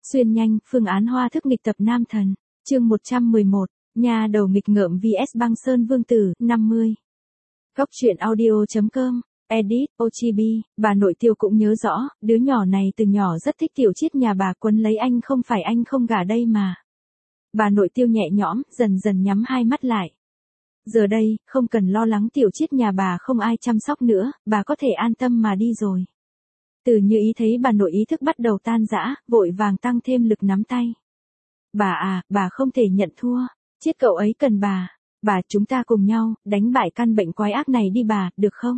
Xuyên nhanh, phương án hoa thức nghịch tập nam thần. Chương 111, nhà đầu nghịch ngợm vs băng sơn vương tử, 50. Góc truyện audio.com, edit, Ochibi, bà nội Tiêu cũng nhớ rõ, đứa nhỏ này từ nhỏ rất thích Tiểu Chiết nhà bà, quấn lấy anh không phải anh không gả đây mà. Bà nội Tiêu nhẹ nhõm, dần dần nhắm hai mắt lại. Giờ đây, không cần lo lắng Tiểu Chiết nhà bà không ai chăm sóc nữa, bà có thể an tâm mà đi rồi. Từ Như Ý thấy bà nội ý thức bắt đầu tan rã, vội vàng tăng thêm lực nắm tay. Bà à, bà không thể nhận thua, Chiết cậu ấy cần bà chúng ta cùng nhau, đánh bại căn bệnh quái ác này đi bà, được không?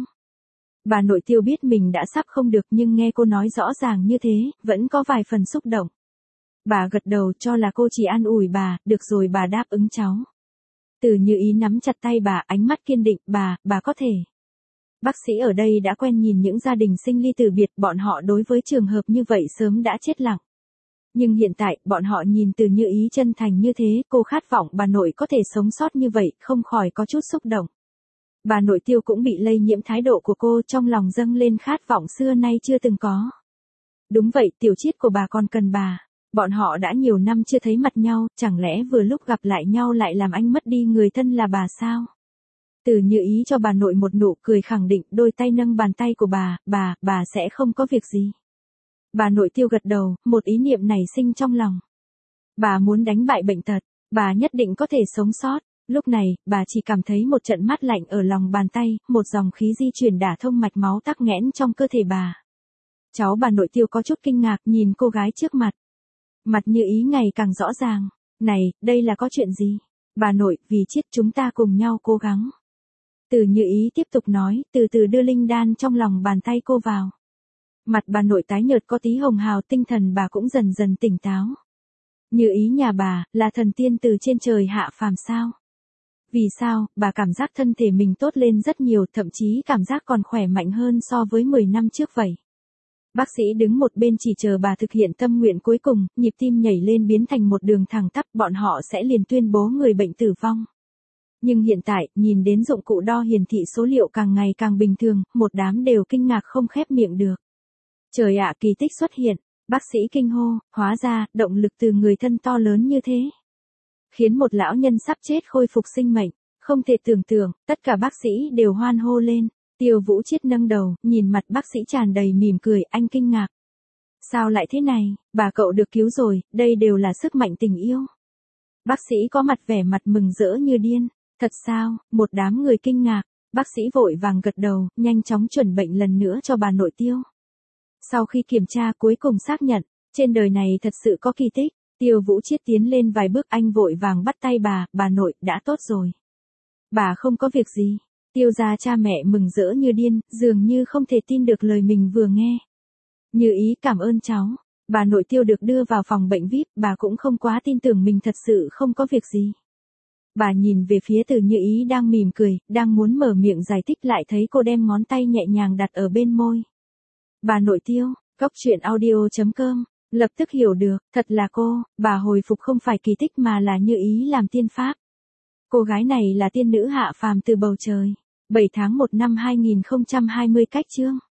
Bà nội Tiêu biết mình đã sắp không được nhưng nghe cô nói rõ ràng như thế, vẫn có vài phần xúc động. Bà gật đầu cho là cô chỉ an ủi bà, được rồi bà đáp ứng cháu. Từ Như Ý nắm chặt tay bà, ánh mắt kiên định, bà có thể. Bác sĩ ở đây đã quen nhìn những gia đình sinh ly tử biệt, bọn họ đối với trường hợp như vậy sớm đã chết lặng. Nhưng hiện tại, bọn họ nhìn Từ Như Ý chân thành như thế, cô khát vọng bà nội có thể sống sót như vậy, không khỏi có chút xúc động. Bà nội Tiêu cũng bị lây nhiễm thái độ của cô, trong lòng dâng lên khát vọng xưa nay chưa từng có. Đúng vậy, Tiểu Chiết của bà còn cần bà. Bọn họ đã nhiều năm chưa thấy mặt nhau, chẳng lẽ vừa lúc gặp lại nhau lại làm anh mất đi người thân là bà sao? Từ Như Ý cho bà nội một nụ cười khẳng định, đôi tay nâng bàn tay của bà sẽ không có việc gì. Bà nội Tiêu gật đầu, một ý niệm nảy sinh trong lòng. Bà muốn đánh bại bệnh tật, bà nhất định có thể sống sót. Lúc này, bà chỉ cảm thấy một trận mát lạnh ở lòng bàn tay, một dòng khí di chuyển đả thông mạch máu tắc nghẽn trong cơ thể bà. Cháu bà nội Tiêu có chút kinh ngạc nhìn cô gái trước mặt. Mặt Như Ý ngày càng rõ ràng. Này, đây là có chuyện gì? Bà nội, vì Chiết chúng ta cùng nhau cố gắng. Từ Như Ý tiếp tục nói, từ từ đưa linh đan trong lòng bàn tay cô vào. Mặt bà nội tái nhợt có tí hồng hào, tinh thần bà cũng dần dần tỉnh táo. Như Ý nhà bà, là thần tiên từ trên trời hạ phàm sao? Vì sao, bà cảm giác thân thể mình tốt lên rất nhiều, thậm chí cảm giác còn khỏe mạnh hơn so với 10 năm trước vậy. Bác sĩ đứng một bên chỉ chờ bà thực hiện tâm nguyện cuối cùng, nhịp tim nhảy lên biến thành một đường thẳng tắp, bọn họ sẽ liền tuyên bố người bệnh tử vong. Nhưng hiện tại, nhìn đến dụng cụ đo hiển thị số liệu càng ngày càng bình thường, một đám đều kinh ngạc không khép miệng được. Trời ạ, kỳ tích xuất hiện, bác sĩ kinh hô, hóa ra, động lực từ người thân to lớn như thế. Khiến một lão nhân sắp chết khôi phục sinh mệnh, không thể tưởng tượng, tất cả bác sĩ đều hoan hô lên. Tiêu Vũ Chiết nâng đầu, nhìn mặt bác sĩ tràn đầy mỉm cười, anh kinh ngạc. Sao lại thế này, bà cậu được cứu rồi, đây đều là sức mạnh tình yêu. Bác sĩ có mặt vẻ mặt mừng rỡ như điên. Thật sao, một đám người kinh ngạc, bác sĩ vội vàng gật đầu, nhanh chóng chuẩn bệnh lần nữa cho bà nội Tiêu. Sau khi kiểm tra cuối cùng xác nhận, trên đời này thật sự có kỳ tích, Tiêu Vũ Chiết tiến lên vài bước anh vội vàng bắt tay bà nội, đã tốt rồi. Bà không có việc gì. Tiêu gia cha mẹ mừng rỡ như điên, dường như không thể tin được lời mình vừa nghe. Như Ý cảm ơn cháu. Bà nội Tiêu được đưa vào phòng bệnh VIP, bà cũng không quá tin tưởng mình thật sự không có việc gì. Bà nhìn về phía Từ Như Ý đang mỉm cười, đang muốn mở miệng giải thích lại thấy cô đem ngón tay nhẹ nhàng đặt ở bên môi. Bà nội Tiêu, góc truyện audio.com, lập tức hiểu được, thật là cô, bà hồi phục không phải kỳ tích mà là Như Ý làm tiên pháp. Cô gái này là tiên nữ hạ phàm từ bầu trời. 7 tháng 1 năm 2020 cách chương.